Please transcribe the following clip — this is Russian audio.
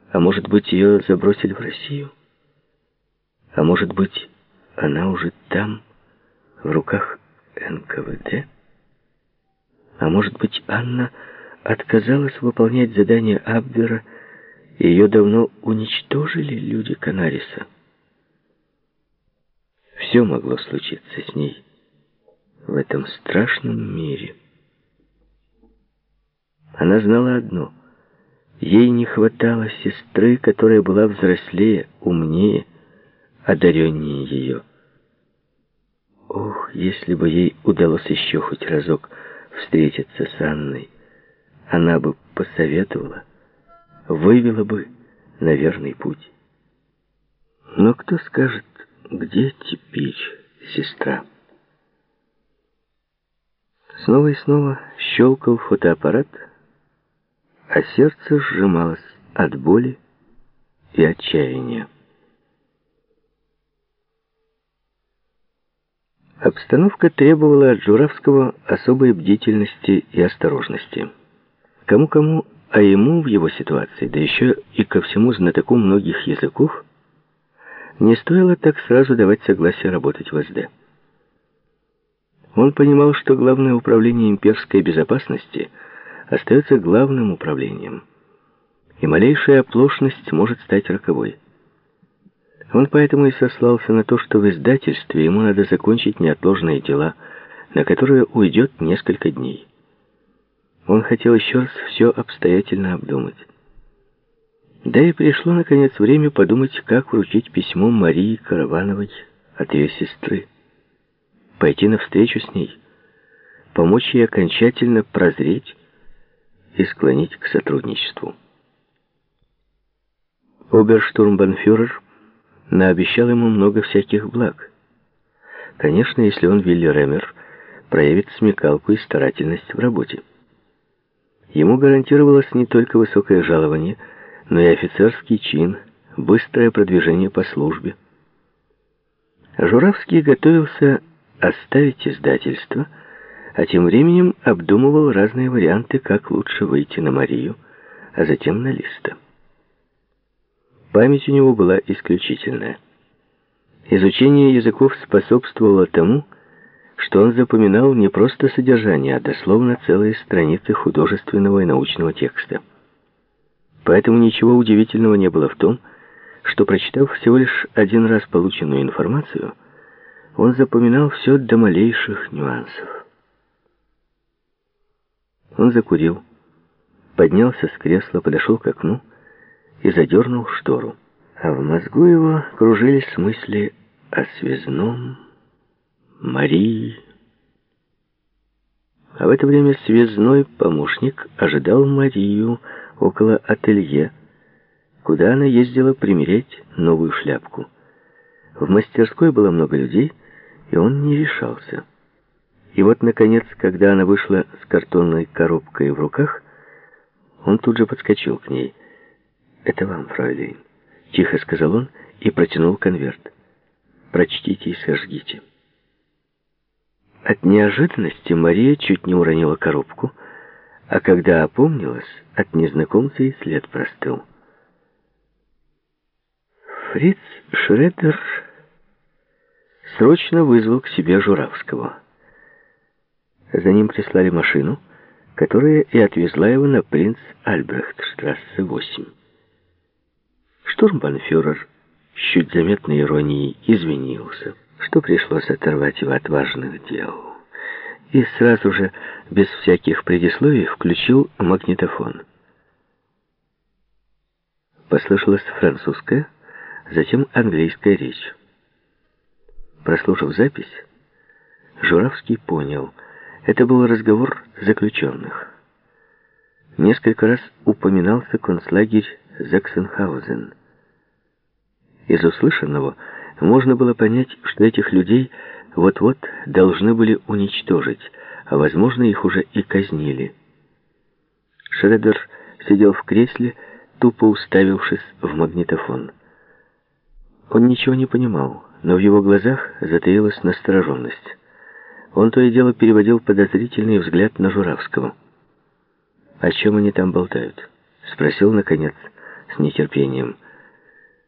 А может быть, ее забросили в Россию? А может быть, она уже там, в руках НКВД? А может быть, Анна отказалась выполнять задание Абвера, и ее давно уничтожили люди Канариса? Все могло случиться с ней в этом страшном мире. Она знала одно: ей не хватало сестры, которая была взрослее, умнее, одареннее ее. Ох, если бы ей удалось еще хоть разок встретиться с Анной, она бы посоветовала, вывела бы на верный путь. Но кто скажет, где теперь сестра? Снова и снова щелкал фотоаппарат, а сердце сжималось от боли и отчаяния. Обстановка требовала от Журавского особой бдительности и осторожности. Кому-кому, а ему в его ситуации, да еще и ко всему знатоку многих языков, не стоило так сразу давать согласие работать в СД. Он понимал, что Главное управление имперской безопасности остается главным управлением, и малейшая оплошность может стать роковой. Он поэтому и сослался на то, что в издательстве ему надо закончить неотложные дела, на которые уйдет несколько дней. Он хотел еще раз все обстоятельно обдумать. Да и пришло, наконец, время подумать, как вручить письмо Марии Каравановой от ее сестры. Пойти навстречу с ней, помочь ей окончательно прозреть и склонить к сотрудничеству. Оберштурмбанфюрер наобещал ему много всяких благ. Конечно, если он, Вилли Ремер, проявит смекалку и старательность в работе. Ему гарантировалось не только высокое жалование, но и офицерский чин, быстрое продвижение по службе. Журавский готовился оставить издательство, а тем временем обдумывал разные варианты, как лучше выйти на Марию, а затем на Листа. Память у него была исключительная. Изучение языков способствовало тому, что он запоминал не просто содержание, а дословно целые страницы художественного и научного текста. Поэтому ничего удивительного не было в том, что, прочитав всего лишь один раз полученную информацию, он запоминал все до малейших нюансов. Он закурил, поднялся с кресла, подошел к окну и задернул штору. А в мозгу его кружились мысли о связном, Марии. А в это время связной помощник ожидал Марию около ателье, куда она ездила примерять новую шляпку. В мастерской было много людей, и он не решался. И вот, наконец, когда она вышла с картонной коробкой в руках, он тут же подскочил к ней. «Это вам, фройлейн», — тихо сказал он и протянул конверт. «Прочтите и сожгите». От неожиданности Мария чуть не уронила коробку, а когда опомнилась, от незнакомца и след простыл. Фриц Шредер срочно вызвал к себе Журавского. За ним прислали машину, которая и отвезла его на Принц Альбрехтштрассе 8. Штурмбанфюрер с чуть заметной иронией извинился, что пришлось оторвать его от важных дел, и сразу же, без всяких предисловий, включил магнитофон. Послышалась французская, затем английская речь. Прослушав запись, Журавский понял, это был разговор заключенных. Несколько раз упоминался концлагерь Заксенхаузен. Из услышанного можно было понять, что этих людей вот-вот должны были уничтожить, а, возможно, их уже и казнили. Шредер сидел в кресле, тупо уставившись в магнитофон. Он ничего не понимал, но в его глазах затаилась настороженность. Он то и дело переводил подозрительный взгляд на Журавского. «О чем они там болтают?» — спросил, наконец, с нетерпением.